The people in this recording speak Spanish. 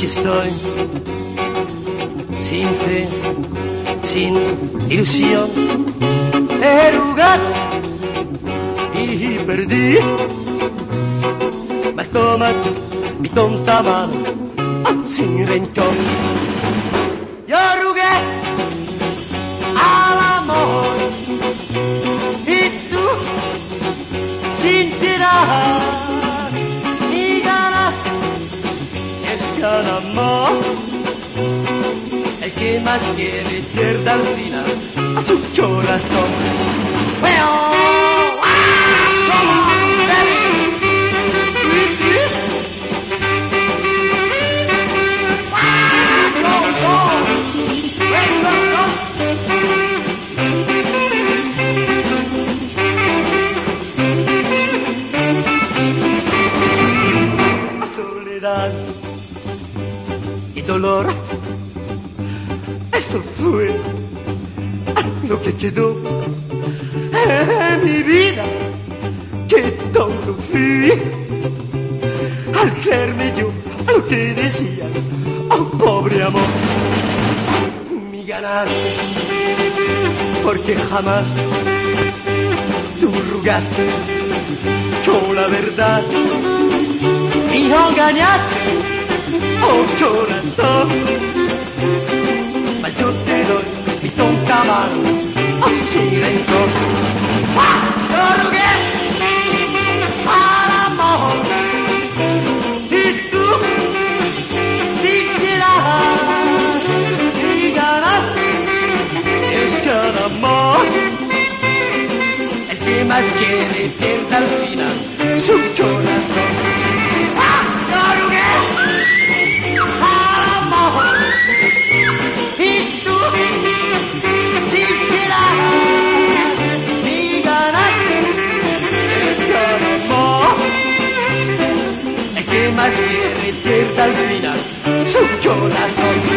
aquí estoy, sin fe, sin ilusión, he jugado y perdí. Mas toma tú mi tonta mano, sin rencor. Yo jugué al amor y tú, sin tirar ni ganas, es cada amor. El que más quiere pierde al final a su corazón. Soledad y dolor, eso fue lo que quedó en mi vida. Que tonto fui al creerme yo a lo que decías, oh pobre amor. Mi ganaste porque jamás tú rugaste con la verdad y engañaste, oh corazón. Mas yo te doy mi tonta mano, oh sin rencor. Yo jugué al amor y tú, sin tirar y ganaste, es cada amor. El que más quiere pierde al final su corazón. Más quiere pierde al final su corazón.